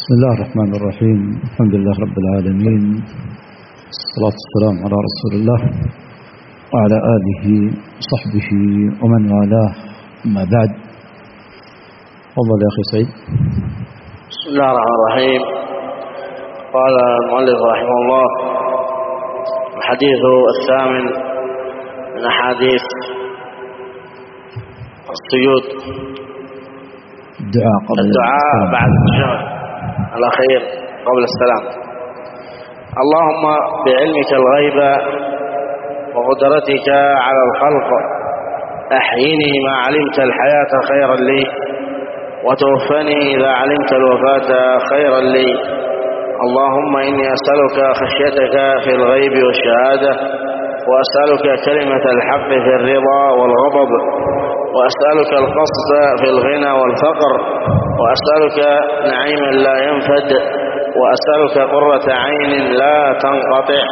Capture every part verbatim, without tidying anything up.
بسم الله الرحمن الرحيم. الحمد لله رب العالمين، الصلاة والسلام على رسول الله وعلى آله وصحبه ومن والاه، أما بعد. تفضل يا أخي سعيد. بسم الله الرحمن الرحيم. قال المؤلف رحمه الله: الحديث الثامن من أحاديث السجود، الدعاء قبل الدعاء بعد التشهد الأخير قبل السلام. اللهم بعلمك الغيب وقدرتك على الخلق أحيني ما علمت الحياة خيرا لي، وتوفني إذا علمت الوفاة خيرا لي. اللهم إني أسألك خشيتك في الغيب والشهادة، وأسألك كلمة الحق في الرضا والغضب، وأسألك القصد في الغنى والفقر، وأسألك نعيما لا ينفد، وأسألك قرة عين لا تنقطع،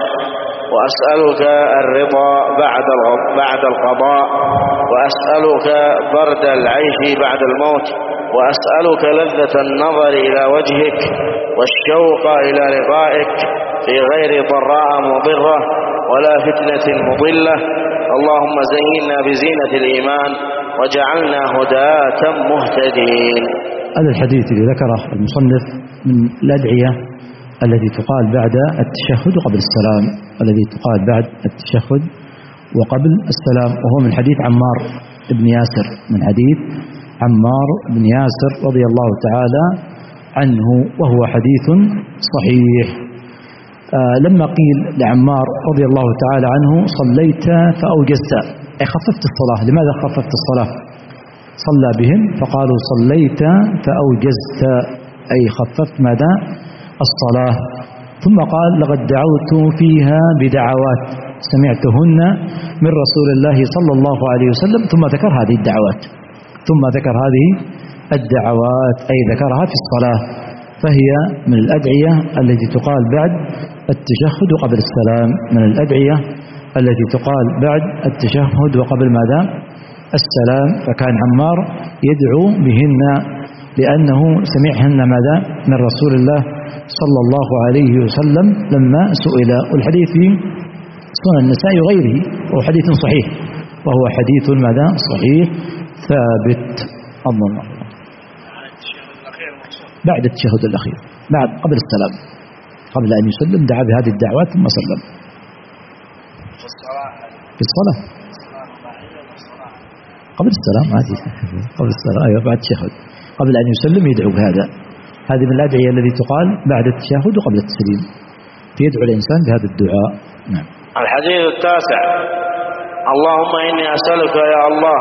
وأسألك الرضا بعد بعد القضاء، وأسألك برد العيش بعد الموت، وأسألك لذة النظر إلى وجهك والشوق إلى لقائك في غير ضراء مضرة ولا فتنة مضلة. اللهم زينا بزينة الإيمان وجعلنا هداة مهتدين. هذا الحديث اللي ذكره المصنف من الأدعية التي تقال بعد التشهد وقبل السلام، الذي تقال بعد التشهد وقبل السلام، وهو من حديث عمار بن ياسر، من حديث عمار بن ياسر رضي الله تعالى عنه، وهو حديث صحيح. آه لما قيل لعمار رضي الله تعالى عنه: صليت فأوجزت، أي خففت الصلاة. لماذا خففت الصلاة؟ صلى بهم فقالوا: صليت فأوجزت، أي خففت ماذا؟ الصلاة. ثم قال: لقد دعوت فيها بدعوات سمعتهن من رسول الله صلى الله عليه وسلم، ثم ذكر هذه الدعوات ثم ذكر هذه الدعوات أي ذكرها في الصلاة، فهي من الأدعية التي تقال بعد التشهد وقبل السلام، من الأدعية التي تقال بعد التشهد وقبل ماذا؟ السلام. فكان عمار يدعو بهن لأنه سمعهن ماذا؟ من رسول الله صلى الله عليه وسلم لما سئل. والحديث في سنن النساء وغيره، وهو حديث صحيح، وهو حديث ماذا؟ صحيح ثابت. الله بعد التشهد الأخير، بعد قبل السلام، قبل أن يسلم دعا بهذه الدعوات ثم سلم. في الصلاة قبل السلام عادي، قبل السلام أيوة، بعد التشهد قبل أن يسلم يدعو بهذا. هذه من الأدعية التي تقال بعد التشهد وقبل التسليم، فيدعو الإنسان بهذا الدعاء. نعم. الحديث التاسع: اللهم إني أسألك يا الله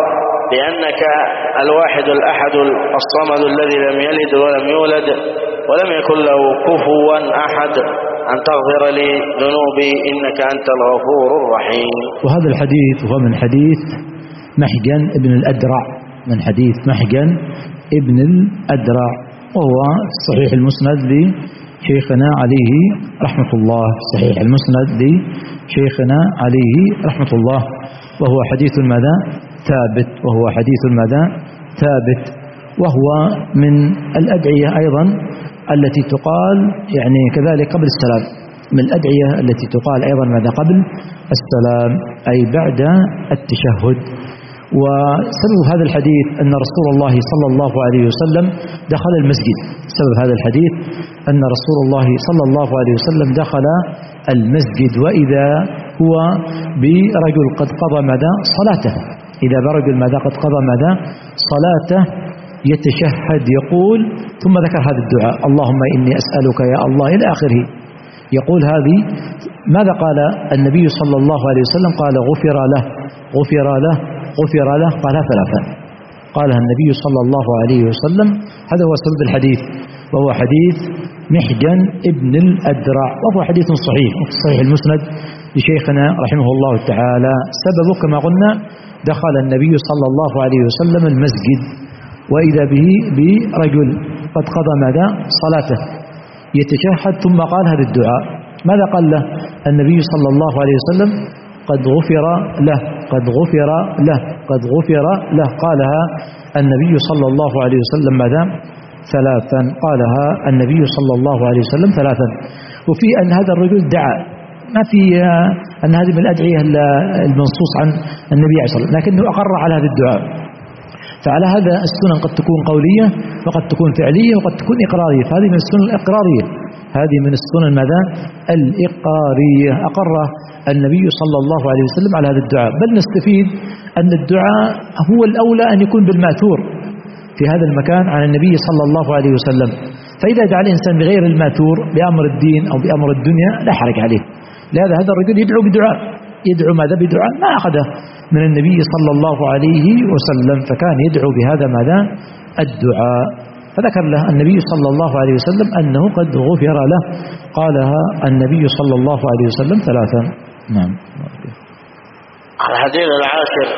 بأنك الواحد الأحد الصمد الذي لم يلد ولم يولد ولم يكن له كفوا أحد أن تغفر لي ذنوبي إنك أنت الغفور الرحيم. وهذا الحديث هو من حديث محجن ابن الأدرع، من حديث محجن ابن الأدرع، وهو صحيح المسند لشيخنا عليه رحمة الله، صحيح المسند لشيخنا عليه رحمة الله، وهو حديث ماذا؟ ثابت، وهو حديث ماذا؟ ثابت. وهو من الأدعية أيضا التي تقال يعني كذلك قبل السلام، من الأدعية التي تقال أيضا ماذا؟ قبل السلام، أي بعد التشهد. وسبب هذا الحديث أن رسول الله صلى الله عليه وسلم دخل المسجد، سبب هذا الحديث أن رسول الله صلى الله عليه وسلم دخل المسجد، وإذا هو برجل قد قضى ماذا؟ صلاته، إذا برجل ماذا؟ قد قضى ماذا؟ صلاته، يتشهد يقول، ثم ذكر هذا الدعاء: اللهم إني أسألك يا الله إلى آخره. يقول هذه. ماذا قال النبي صلى الله عليه وسلم؟ قال: غفر له غفر له غفر له، قالها ثلاثا، قالها النبي صلى الله عليه وسلم. هذا هو سبب الحديث، وهو حديث محجن ابن الأدرع، وهو حديث صحيح في صحيح المسند لشيخنا رحمه الله تعالى. سببه كما قلنا دخل النبي صلى الله عليه وسلم المسجد، وإذا به برجل قد قضى ماذا؟ صلاته، يتشهد ثم قال هذا الدعاء. ماذا قال له النبي صلى الله عليه وسلم؟ قد غفر له قد غفر له قد غفر له، قالها النبي صلى الله عليه وسلم ماذا؟ ثلاثا، قالها النبي صلى الله عليه وسلم ثلاثا. وفي أن هذا الرجل دعا، ما في أن هذه من الأدعية المنصوص عن النبي عليه الصلاة والسلام، لكنه أقر على هذا الدعاء. فعلى هذا السنن قد تكون قولية وقد تكون فعلية وقد تكون إقرارية، فهذه من السنن الإقرارية، هذه من السنن ماذا؟ الإقرارية، أقر النبي صلى الله عليه وسلم على هذا الدعاء. بل نستفيد أن الدعاء هو الأولى أن يكون بالماثور في هذا المكان عن النبي صلى الله عليه وسلم. فإذا دعا الإنسان بغير الماثور بأمر الدين أو بأمر الدنيا لا حرج عليه. لهذا هذا الرجل يدعو بدعاء، يدعو ماذا؟ بدعاء ما أخذه من النبي صلى الله عليه وسلم، فكان يدعو بهذا ماذا؟ الدعاء. فذكر له النبي صلى الله عليه وسلم أنه قد غفر له، قالها النبي صلى الله عليه وسلم ثلاثا. نعم. الحديث العاشر: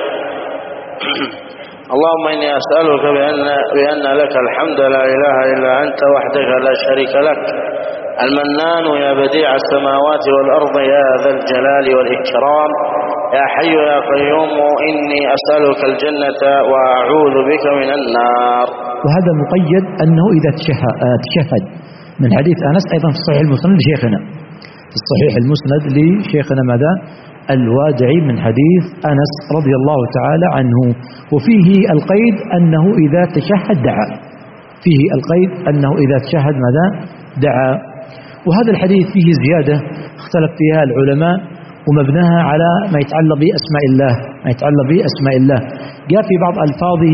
اللهم إني أسألك بأن, بأن لك الحمد لا إله إلا أنت وحدك لا شريك لك، المنان يا بديع السماوات والأرض يا ذا الجلال والإكرام، يا حي يا قيوم، إني أسألك الجنة وأعوذ بك من النار. وهذا مقيد أنه إذا تشهد، من حديث أنس أيضا في الصحيح المسند لشيخنا، في الصحيح المسند لشيخنا ماذا؟ الوادعي، من حديث أنس رضي الله تعالى عنه، وفيه القيد أنه إذا تشهد دعا، فيه القيد أنه إذا تشهد ماذا؟ دعا. وهذا الحديث فيه زيادة اختلف فيها العلماء ومبناها على ما يتعلق بأسماء الله، ما يتعلق بأسماء الله. جاء في بعض ألفاظه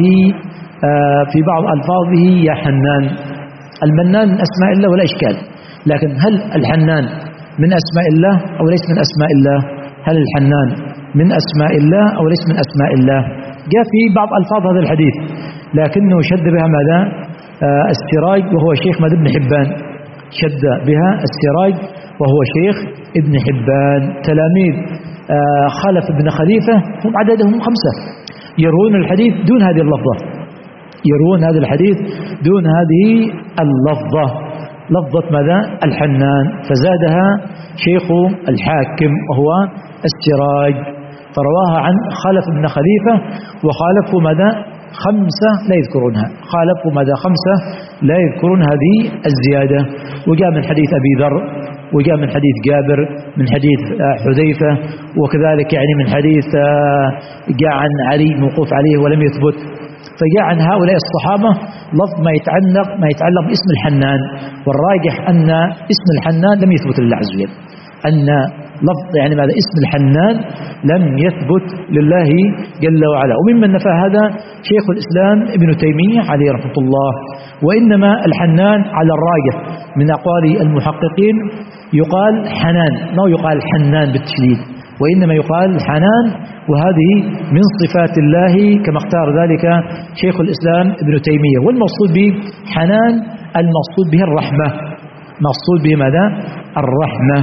في بعض ألفاظه يا حنان. المنان من أسماء الله ولا إشكال، لكن هل الحنان من أسماء الله أو ليس من أسماء الله؟ هل الحنان من أسماء الله أو ليس من أسماء الله؟ جاء في بعض ألفاظ هذا الحديث لكنه شد بها ماذا؟ آه السراج وهو شيخ ماذا؟ ابن حبان، شد بها السراج وهو شيخ ابن حبان. تلاميذ آه خلف بن خليفة هم عددهم خمسة يروون الحديث دون هذه اللفظة، يروون هذا الحديث دون هذه اللفظة، لفظة ماذا؟ الحنان، فزادها شيخ الحاكم وهو السراج، فرواها عن خلف بن خليفة، وخالفوا ماذا؟ خمسة لا يذكرونها، خالفوا ماذا؟ خمسة لا يذكرون هذه الزيادة. وجاء من حديث أبي ذر، وجاء من حديث جابر، من حديث حذيفة، وكذلك يعني من حديث جاء عن علي موقوف عليه ولم يثبت. فجاء عن هؤلاء الصحابة لفظ ما يتعلق ما يتعلق باسم الحنان، والراجح أن اسم الحنان لم يثبت لله عز وجل، أن لفظ يعني ماذا؟ اسم الحنان لم يثبت لله جل وعلا. وممن نفى هذا شيخ الإسلام ابن تيمية عليه رحمة الله. وإنما الحنان على الراجح من أقوال المحققين يقال حنان، ما يقال حنان بالتشديد، وإنما يقال حنان، وهذه من صفات الله كما اختار ذلك شيخ الإسلام ابن تيمية. والمقصود به حنان المقصود به الرحمة، مقصود به ماذا؟ الرحمة.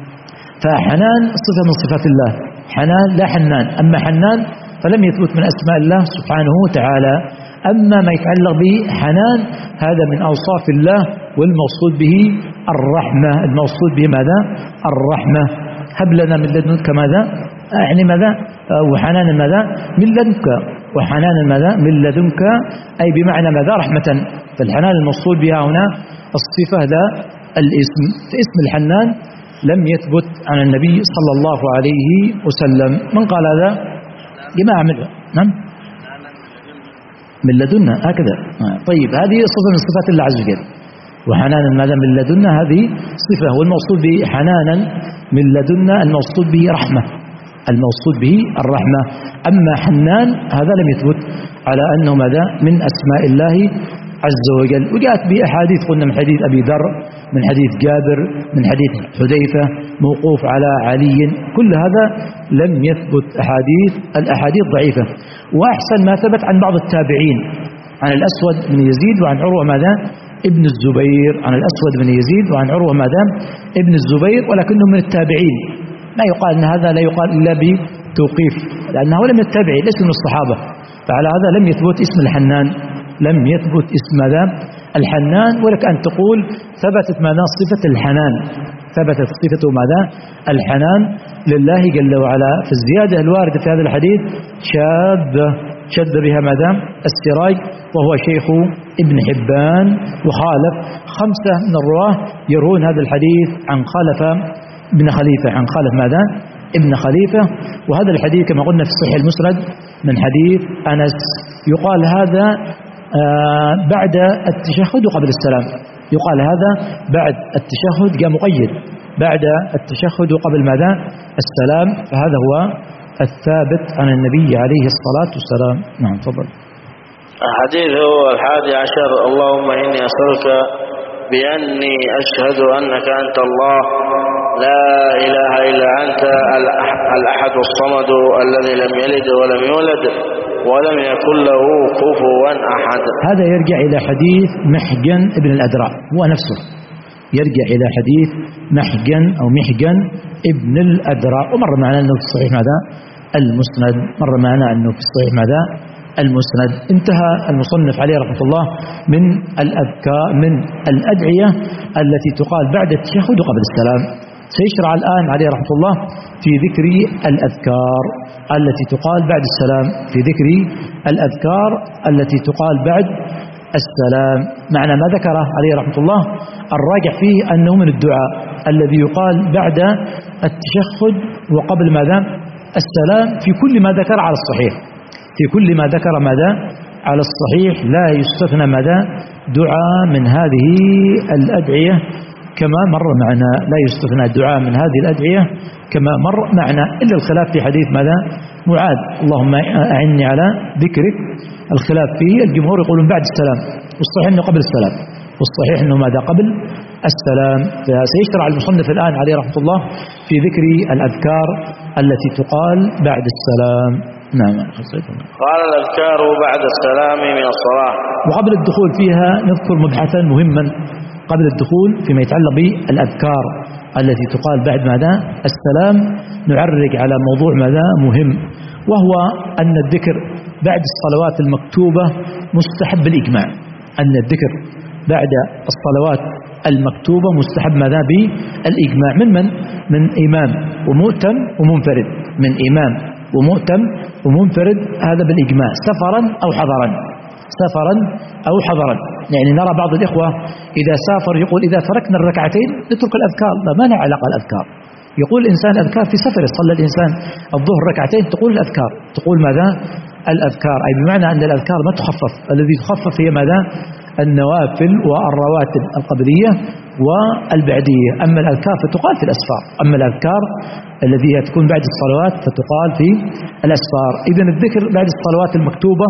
فحنان صفة من صفات الله، حنان لا حنان. أما حنان فلم يثبت من أسماء الله سبحانه وتعالى. أما ما يتعلق بحنان هذا من أوصاف الله، والمقصود به الرحمة، المقصود به ماذا؟ الرحمة. هب لنا من لدنك ماذا؟ يعني ماذا؟ وحنانا ماذا؟ من لدنك، وحنانا ماذا؟ من لدنك، أي بمعنى ماذا؟ رحمة. فالحنان المقصود بها هنا الصفة لا الاسم. فاسم الحنان لم يثبت عن النبي صلى الله عليه وسلم. من قال هذا؟ جماعة من نعم من لدنا هكذا. طيب هذه صفة من صفات الله عز وجل، وحنانا ماذا؟ من لدنا، هذه صفة. والمقصود به حنانا من لدنا المقصود به رحمة، المقصود به الرحمة. أما حنان هذا لم يثبت على أنه ماذا؟ من أسماء الله عز وجل. وجاءت بأحاديث، قلنا من حديث أبي ذر، من حديث جابر، من حديث حذيفة، موقوف على علي، كل هذا لم يثبت أحاديث، الأحاديث ضعيفة. وأحسن ما ثبت عن بعض التابعين، عن الأسود بن يزيد وعن عروة ماذا؟ ابن الزبير، عن الأسود بن يزيد وعن عروة ماذا؟ ابن الزبير، ولكنه من التابعين. لا يقال أن هذا لا يقال إلا بتوقيف، لأنه لم يتبع، ليس من الصحابة. فعلى هذا لم يثبت اسم الحنان، لم يثبت اسم ماذا؟ الحنان. ولك أن تقول ثبتت ماذا؟ صفة الحنان، ثبتت صفة ماذا؟ الحنان لله جل وعلا. في الزيادة الواردة في هذا الحديث شاذة، شد بها ماذا السراج وهو شيخ ابن حبان، وخالف خمسة من الرواه يروون هذا الحديث عن خلف ابن خليفة، عن خلف ماذا ابن خليفة. وهذا الحديث كما قلنا في الصحيح المسند من حديث أنس، يقال هذا آه بعد التشهد وقبل السلام، يقال هذا بعد التشهد جاء مقيد بعد التشهد وقبل ماذا السلام، فهذا هو الثابت عن النبي عليه الصلاة والسلام. نعم تفضل. حديثه الحادي عشر: اللهم إني أسألك بأني أشهد أنك أنت الله لا إله إلا أنت الأحد الصمد الذي لم يلد ولم يولد ولم يكن له كفوا أحد. هذا يرجع إلى حديث محجن ابن الأدرع، هو نفسه يرجع إلى حديث محجن أو محجن ابن الأدرع، ومر معنا أنه في الصحيح ماذا المسند، مر معنا أنه في الصحيح ماذا المسند. انتهى المصنف عليه رحمة الله من الأذكار من الأدعية التي تقال بعد التشهد وقبل السلام. سيشرع الآن عليه رحمة الله في ذكر الأذكار التي تقال بعد السلام، في ذكر الأذكار التي تقال بعد السلام. معنى ما ذكره عليه رحمة الله الراجع فيه أنه من الدعاء الذي يقال بعد التشهد وقبل ماذا السلام في كل ما ذكر على الصحيح، في كل ما ذكر ماذا على الصحيح، لا يستثنى ماذا دعاء من هذه الأدعية كما مر معنا، لا يستثنى دعاء من هذه الأدعية كما مر معنا، إلا الخلاف في حديث ماذا معاذ اللهم أعني على ذكرك. الخلاف فيه الجمهور يقولون بعد السلام، والصحيح أنه قبل السلام، والصحيح أنه ماذا قبل السلام. فسيشرع المصنف الآن عليه رحمة الله في ذكر الأذكار التي تقال بعد السلام. نعم. قال الأذكار بعد السلام من الصلاة. وقبل الدخول فيها نذكر مبحثا مهما قبل الدخول فيما يتعلق بالأذكار التي تقال بعد ماذا السلام. نعرج على موضوع ماذا مهم، وهو أن الذكر بعد الصلوات المكتوبة مستحب بالإجماع، أن الذكر بعد الصلوات المكتوبة مستحب ماذا بالإجماع. من من؟ من إمام ومؤتم ومنفرد، من إمام ومؤتم ومنفرد، هذا بالإجماع، سفرا أو حضرا، سفرا أو حضرا. يعني نرى بعض الإخوة إذا سافر يقول إذا تركنا الركعتين نترك الأذكار، لا، ما لها علاقة الأذكار. يقول الإنسان الأذكار في سفر، صلى الإنسان الظهر ركعتين تقول الأذكار، تقول ماذا الأذكار، أي بمعنى أن الأذكار ما تخفف، الذي تخفف هي ماذا النوافل والرواتب القبلية والبعدية، أما الأذكار فتقال في الأسفار، أما الأذكار الذي تكون بعد الصلوات فتقال في الأسفار. إذن الذكر بعد الصلوات المكتوبة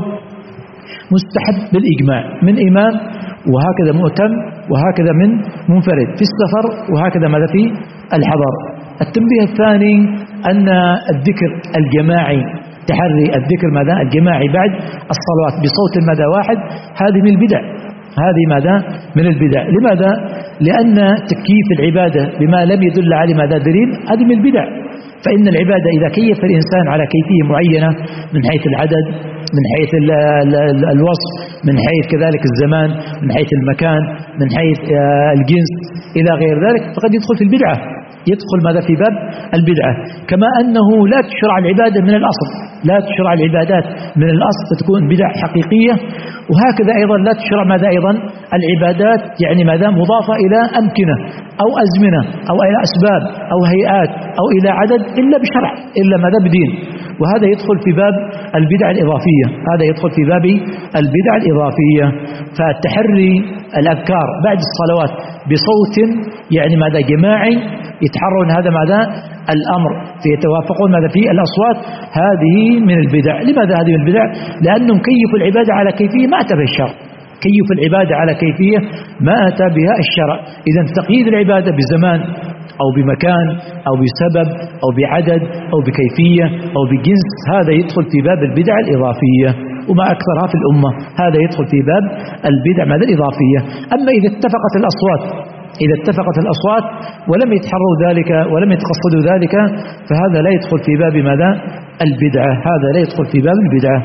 مستحب بالإجماع، من إمام وهكذا مؤتم وهكذا من منفرد في السفر وهكذا ماذا في الحضر. التنبيه الثاني أن الذكر الجماعي، تحري الذكر ماذا الجماعي بعد الصلوات بصوت ماذا واحد، هذه من البدع، هذه ماذا من البدع. لماذا؟ لأن تكييف العبادة بما لم يدل عليه ماذا دليل، هذه من البدع. فإن العبادة إذا كيف الإنسان على كيفية معينة من حيث العدد، من حيث ال ال ال الوصف، من حيث كذلك الزمان، من حيث المكان، من حيث الجنس إلى غير ذلك، فقد يدخل في البدعة، يدخل ماذا في باب البدعة. كما أنه لا تشرع العبادة من الأصل، لا تشرع العبادات من الأصل فتكون بدع حقيقية، وهكذا أيضا لا تشرع ماذا أيضا العبادات يعني ماذا مضافة إلى أمكنة أو أزمنة أو إلى أسباب أو هيئات أو إلى عدد إلا بشرع، إلا ماذا بدين، وهذا يدخل في باب البدع الإضافية، هذا يدخل في باب البدع الإضافية. فالتحري الأذكار بعد الصلوات بصوت يعني ماذا جماعي يتحرون هذا ماذا الأمر فيتوافقون ماذا في الأصوات، هذه من البدع. لماذا هذه من البدع؟ لأنهم كيفوا العبادة على كيفية ما أتى بها الشرع، كيف العبادة على كيفية ما أتى بها الشرع. إذا تقييد العبادة بزمان أو بمكان أو بسبب أو بعدد أو بكيفية أو بجنس، هذا يدخل في باب البدع الإضافية، وما أكثرها في الأمة، هذا يدخل في باب البدع ماذا الإضافية. أما إذا اتفقت الأصوات، إذا اتفقت الأصوات ولم يتحروا ذلك ولم يتقصدوا ذلك، فهذا لا يدخل في باب ماذا البدعة، هذا لا يدخل في باب البدعة.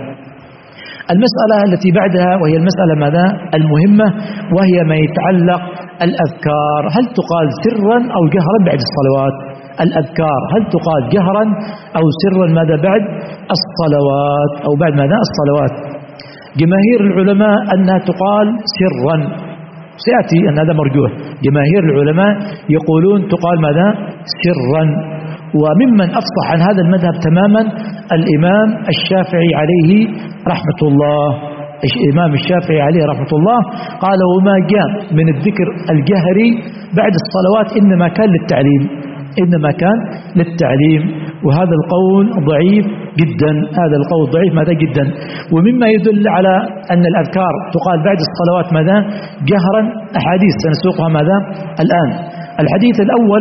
المسألة التي بعدها وهي المسألة ماذا المهمة، وهي ما يتعلق الأذكار، هل تقال سرا أو جهرا بعد الصلوات؟ الأذكار هل تقال جهرا أو سرا ماذا بعد الصلوات أو بعد ماذا الصلوات؟ جماهير العلماء أنها تقال سرا، سيأتي أن هذا مرجوح. جماهير العلماء يقولون تقال ماذا سرا. وممن أفصح عن هذا المذهب تماما الإمام الشافعي عليه رحمة الله. الإمام الشافعي عليه رحمة الله قال وما جاء من الذكر الجهري بعد الصلوات إنما كان للتعليم، إنما كان للتعليم. وهذا القول ضعيف جدا، هذا القول ضعيف ماذا جدا. ومما يدل على أن الأذكار تقال بعد الصلوات ماذا جهرا أحاديث سنسوقها ماذا الآن. الحديث الأول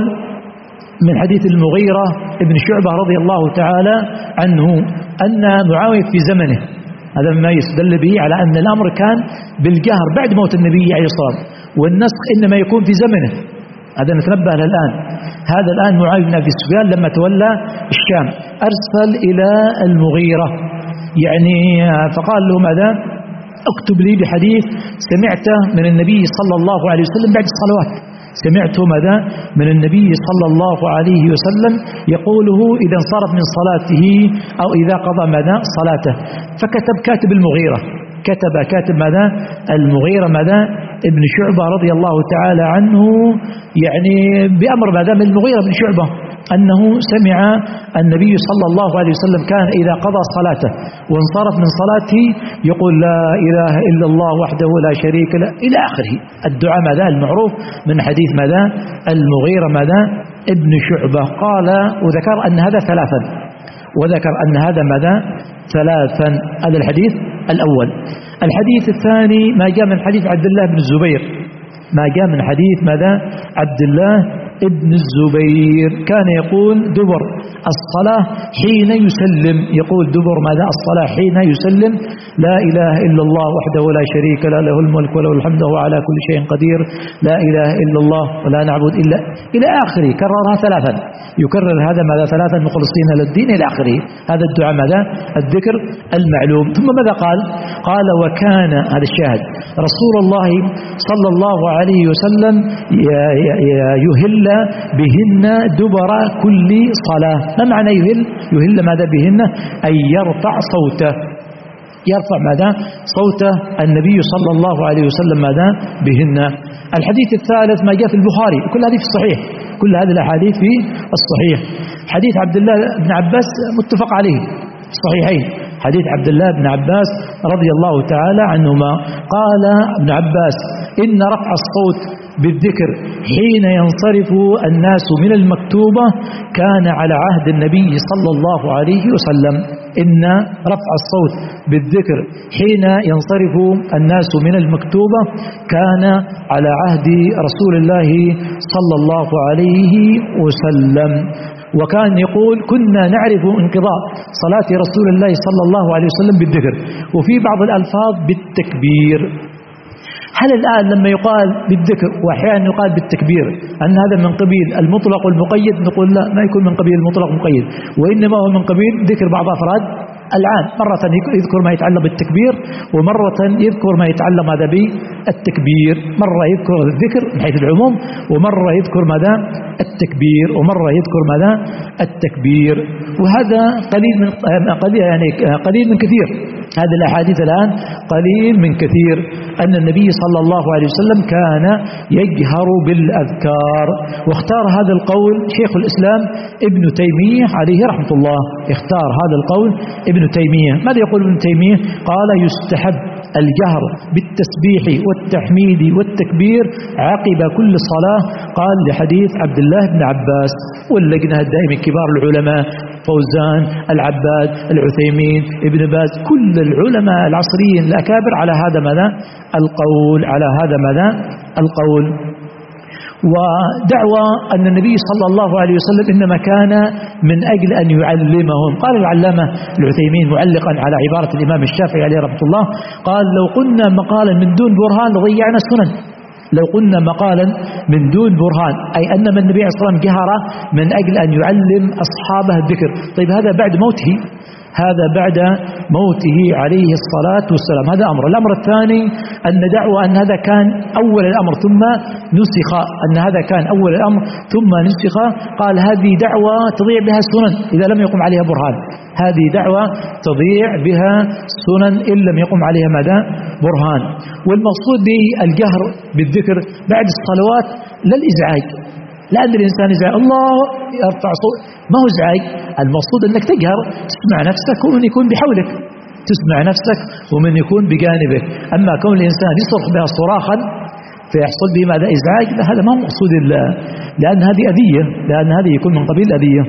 من حديث المغيرة ابن شعبة رضي الله تعالى عنه أن معاوية في زمنه، هذا ما يستدل به على أن الأمر كان بالجهر بعد موت النبي عليه الصلاة والسلام، والنسخ إنما يكون في زمنه. هذا نتنبه له الآن. هذا الآن معاوية بن أبي سفيان لما تولى الشام أرسل إلى المغيرة يعني فقال له ماذا اكتب لي بحديث سمعته من النبي صلى الله عليه وسلم بعد الصلوات، سمعته ماذا من النبي صلى الله عليه وسلم يقوله إذا انصرف من صلاته أو إذا قضى ماذا صلاته. فكتب كاتب المغيرة، كتب كاتب ماذا المغيرة ماذا ابن شعبة رضي الله تعالى عنه يعني بأمر ماذا من المغيرة بن شعبة أنه سمع النبي صلى الله عليه وسلم كان إذا قضى صلاته وانصرف من صلاته يقول لا إله إلا الله وحده لا شريك له إلى آخره الدعاء ماذا المعروف من حديث ماذا المغيرة ماذا ابن شعبة. قال وذكر أن هذا ثلاثا، وذكر أن هذا ماذا ثلاثا. هذا الحديث الأول. الحديث الثاني ما جاء من حديث عبد الله بن الزبير، ما جاء من حديث ماذا عبد الله ابن الزبير كان يقول دبر الصلاة حين يسلم، يقول دبر ماذا الصلاة حين يسلم لا إله إلا الله وحده لا شريك له له الملك وله الحمد وهو على كل شيء قدير لا إله إلا الله ولا نعبد إلا إلى آخره. كررها ثلاثا، يكرر هذا ماذا ثلاثا مخلصين للدين إلى آخره. هذا الدعاء ماذا الذكر المعلوم. ثم ماذا قال قال وكان هذا الشاهد رسول الله صلى الله عليه وسلم يهل بهن دبر كل صلاة. ما معنى يهل يهل ماذا بهن أي يرفع صوته، يرفع ماذا صوته النبي صلى الله عليه وسلم ماذا بهن. الحديث الثالث ما جاء في البخاري، كل هذه في الصحيح، كل هذه الأحاديث في الصحيح. حديث عبد الله بن عباس متفق عليه الصحيحين، حديث عبد الله بن عباس رضي الله تعالى عنهما قال ابن عباس إن رفع الصوت بالذكر حين ينصرف الناس من المكتوبة كان على عهد النبي صلى الله عليه وسلم. إن رفع الصوت بالذكر حين ينصرف الناس من المكتوبة كان على عهد رسول الله صلى الله عليه وسلم. وكان يقول كنا نعرف انقضاء صلاة رسول الله صلى الله عليه وسلم بالذكر، وفي بعض الألفاظ بالتكبير. هل الآن لما يقال بالذكر وأحيانا يقال بالتكبير أن هذا من قبيل المطلق والمقيد؟ نقول لا، ما يكون من قبيل المطلق والمقيد، وإنما هو من قبيل ذكر بعض أفراد العام. مرة يذكر ما يتعلق بالتكبير، ومرة يذكر ما يتعلق ماذا بالتكبير. مرة يذكر الذكر من حيث العموم، ومرة يذكر ماذا التكبير، ومرة يذكر ماذا التكبير. وهذا قليل من قليل يعني قليل من كثير. هذه الأحاديث الآن قليل من كثير أن النبي صلى الله عليه وسلم كان يجهر بالأذكار. واختار هذا القول شيخ الإسلام ابن تيمية عليه رحمة الله، اختار هذا القول ابن تيمية. ماذا يقول ابن تيمية؟ قال يستحب الجهر بالتسبيح والتحميد والتكبير عقب كل صلاة، قال لحديث عبد الله بن عباس. واللجنة الدائمة كبار العلماء فوزان العباد العثيمين ابن باز كل العلماء العصريين الأكابر على هذا ماذا القول، على هذا ماذا القول. ودعوى أن النبي صلى الله عليه وسلم إنما كان من أجل أن يعلمهم. قال العلامة العثيمين معلقا على عبارة الإمام الشافعي عليه رحمة الله قال لو قلنا مقالا من دون برهان لضيعنا السنن. لو قلنا مقالا من دون برهان أي أن من النبي عليه الصلاة والسلام جهر من أجل أن يعلم أصحابه الذكر. طيب هذا بعد موته، هذا بعد موته عليه الصلاة والسلام. هذا أمر. الأمر الثاني أن دعوى أن هذا كان أول الأمر ثم نسخ، أن هذا كان أول الأمر ثم نسخ. قال هذه دعوة تضيع بها السنن إذا لم يقم عليها برهان، هذه دعوة تضيع بها سنن إن لم يقم عليها ماذا؟ برهان. والمقصود بالجهر بالذكر بعد الصلوات لا الإزعاج، لأن الإنسان إزعاج الله يرفع صوت، ما هو إزعاج. المقصود أنك تجهر، تسمع نفسك ومن يكون بحولك، تسمع نفسك ومن يكون بجانبك. أما كون الإنسان يصرخ بها صراخا فيحصل به ماذا؟ إزعاج، هذا ما هو مقصود الله، لأن هذه أذية، لأن هذه يكون من قبيل الأذية.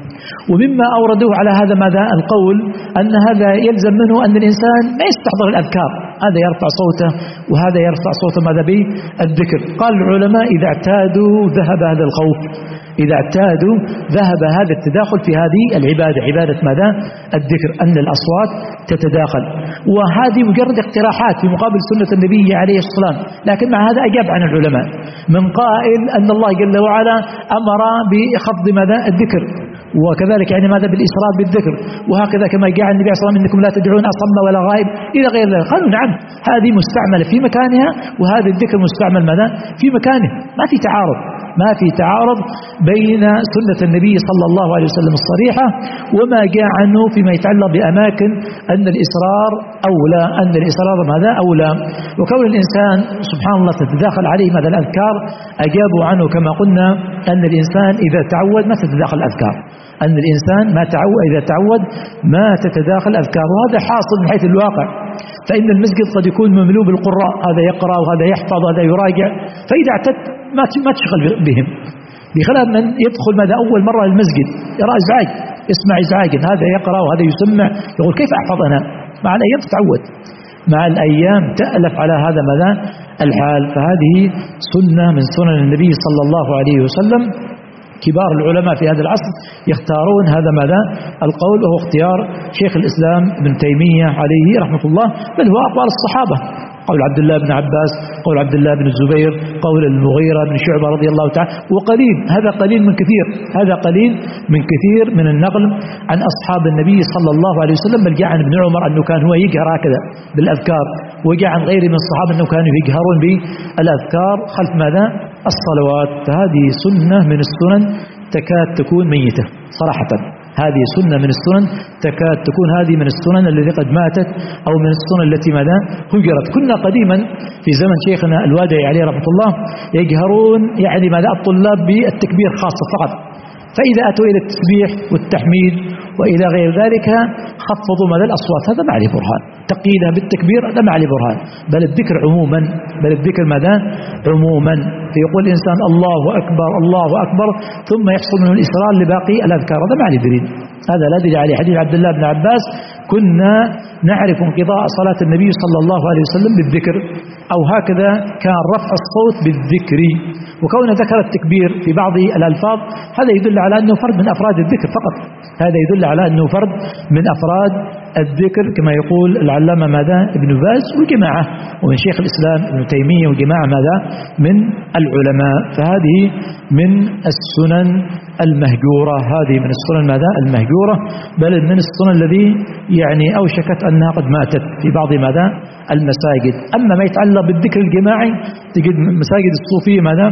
ومما أوردوه على هذا ماذا؟ القول أن هذا يلزم منه أن الإنسان ما يستحضر الأذكار، هذا يرفع صوته وهذا يرفع صوته ماذا؟ بالذكر. قال العلماء إذا اعتادوا ذهب هذا الخوف، إذا اعتادوا ذهب هذا التداخل في هذه العبادة، عبادة ماذا؟ الذكر، أن الأصوات تتداخل. وهذه مجرد اقتراحات في مقابل سنة النبي عليه الصلاة والسلام، لكن مع هذا أجاب عن العلماء من قائل أن الله جل وعلا أمر بخفض ماذا؟ الذكر، وكذلك يعني ماذا؟ بالإسراء بالذكر، وهكذا كما جاء النبي صلى الله عليه وسلم إنكم لا تدعون أصم ولا غائب إلى غير ذلك. قالوا نعم، هذه مستعملة في مكانها وهذا الذكر مستعمل ماذا؟ في مكانه، ما في تعارض، ما في تعارض بين سنة النبي صلى الله عليه وسلم الصريحة وما جاء عنه فيما يتعلق بأماكن أن الإصرار أولى، أن الإصرار ماذا؟ أولى. وكون الإنسان سبحان الله تتداخل عليه ماذا؟ الأذكار، أجابوا عنه كما قلنا أن الإنسان إذا تعود ما تتداخل الأذكار، أن الإنسان ما تعود إذا تعود ما تتداخل الأذكار، وهذا حاصل من حيث الواقع. فإن المسجد قد يكون مملوء بالقراء، هذا يقرأ وهذا يحفظ وهذا يراجع، فإذا اعتدت ما ما تشغل بهم، بخلاف من يدخل ماذا؟ أول مرة المسجد يرى إزعاج، يسمع إزعاجا، هذا يقرأ وهذا يسمع، يقول كيف أحفظ أنا؟ مع الأيام تتعود، مع الأيام تألف على هذا ماذا؟ الحال. فهذه سنة من سنن النبي صلى الله عليه وسلم. كبار العلماء في هذا العصر يختارون هذا ماذا؟ القول، وهو اختيار شيخ الإسلام ابن تيمية عليه رحمة الله، بل هو أقوال الصحابة، قول عبد الله بن عباس، قول عبد الله بن الزبير، قول المغيرة بن شعبة رضي الله تعالى، وقليل، هذا قليل من كثير، هذا قليل من كثير من النقل عن أصحاب النبي صلى الله عليه وسلم. بل جاء عن ابن عمر أنه كان هو يجهر هكذا بالأذكار، وجاء عن غيره من الصحابة أنه كانوا يجهرون بالأذكار خلف ماذا؟ الصلوات. فهذه سنة من السنن تكاد تكون ميتة صراحة، هذه سنة من السنن تكاد تكون هذه من السنن التي قد ماتت، أو من السنن التي ماذا؟ هجرت. كنا قديما في زمن شيخنا الوادعي عليه رحمة الله يجهرون يعني ماذا؟ الطلاب بالتكبير خاصة فقط، فإذا أتوا إلى التسبيح والتحميد وإلى غير ذلك خفضوا ماذا؟ الأصوات، هذا ما عليه برهان، تقييدها بالتكبير هذا ما عليه برهان، بل الذكر عموما، بل الذكر ماذا؟ عموما. فيقول الإنسان الله أكبر الله أكبر ثم يحصل منه الإسرار لباقي الأذكار، هذا ما عليه دليل، هذا لا دليل عليه. حديث عبد الله بن عباس كنا نعرف انقضاء صلاة النبي صلى الله عليه وسلم بالذكر، أو هكذا كان رفع الصوت بالذكر. وكون ذكر التكبير في بعض الألفاظ هذا يدل على أنه فرد من أفراد الذكر فقط، هذا يدل على أنه فرد من أفراد الذكر كما يقول العلامة ماذا؟ ابن باز وجماعة، ومن شيخ الإسلام ابن تيمية وجماعة ماذا؟ من العلماء. فهذه من السنن المهجورة، هذه من السنن ماذا؟ المهجورة، بل من السنن الذي يعني أوشكت أنها قد ماتت في بعض ماذا؟ المساجد. أما ما يتعلق بالذكر الجماعي تجد مساجد الصوفية ماذا؟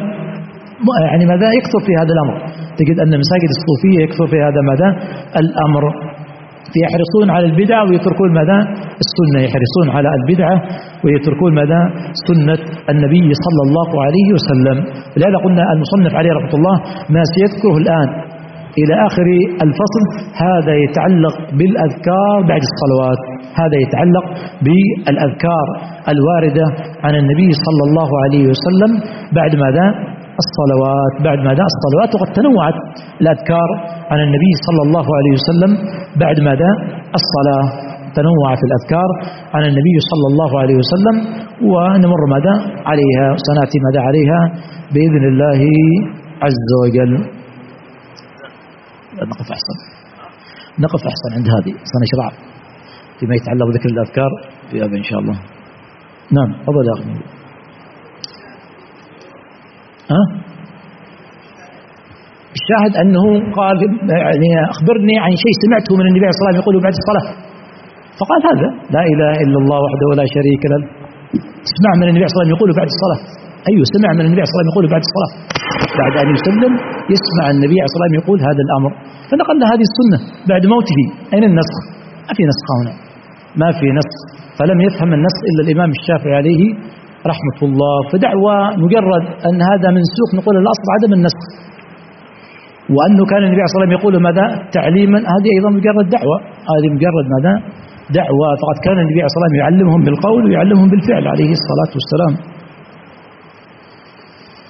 يعني ماذا؟ يكثر في هذا الأمر، تجد أن مساجد الصوفية يكثر في هذا ماذا؟ الأمر، يحرصون على البدعة ويتركون ماذا؟ السنة، يحرصون على البدعة ويتركون ماذا؟ سنة النبي صلى الله عليه وسلم. لهذا قلنا المصنف عليه رحمة الله ما سيذكره الآن إلى آخر الفصل هذا يتعلق بالأذكار بعد الصلوات، هذا يتعلق بالأذكار الواردة عن النبي صلى الله عليه وسلم بعد ماذا؟ الصلوات، بعد ماذا؟ الصلوات. وقد تنوعت الأذكار عن النبي صلى الله عليه وسلم بعد ماذا؟ الصلاة، تنوعت الأذكار عن النبي صلى الله عليه وسلم، ونمر ماذا؟ عليها، سنأتي ماذا؟ عليها بإذن الله عز وجل. نقف أحسن، نقف أحسن عند هذه، سنشرع فيما يتعلق بذكر الأذكار في هذا إن شاء الله. نعم، تفضل يا أخي. ها؟ الشاهد أنه قال يعني أخبرني عن شيء سمعته من النبي صلى الله عليه وسلم يقوله بعد الصلاة، فقال هذا لا إله إلا الله وحده لا شريك له. اسمع من النبي صلى الله عليه وسلم يقوله بعد الصلاة. أيوه سمع من النبي صلى الله عليه وسلم يقوله بعد الصلاة، بعد أن يسلم يسمع النبي صلى الله عليه وسلم يقول هذا الأمر. فنقلنا هذه السنة بعد موته. أين النسخ؟ ما في نسخ هنا، ما في نسخ. فلم يفهم النسخ إلا الإمام الشافعي عليه رحمة الله. فدعوى مجرد أن هذا منسوخ نقول الأصل عدم النسخ، وأنه كان النبي صلى الله عليه وسلم يقول ماذا تعليما، هذه أيضا مجرد دعوة، هذه مجرد ماذا دعوة. فقد كان النبي صلى الله عليه وسلم يعلمهم بالقول ويعلمهم بالفعل عليه الصلاة والسلام.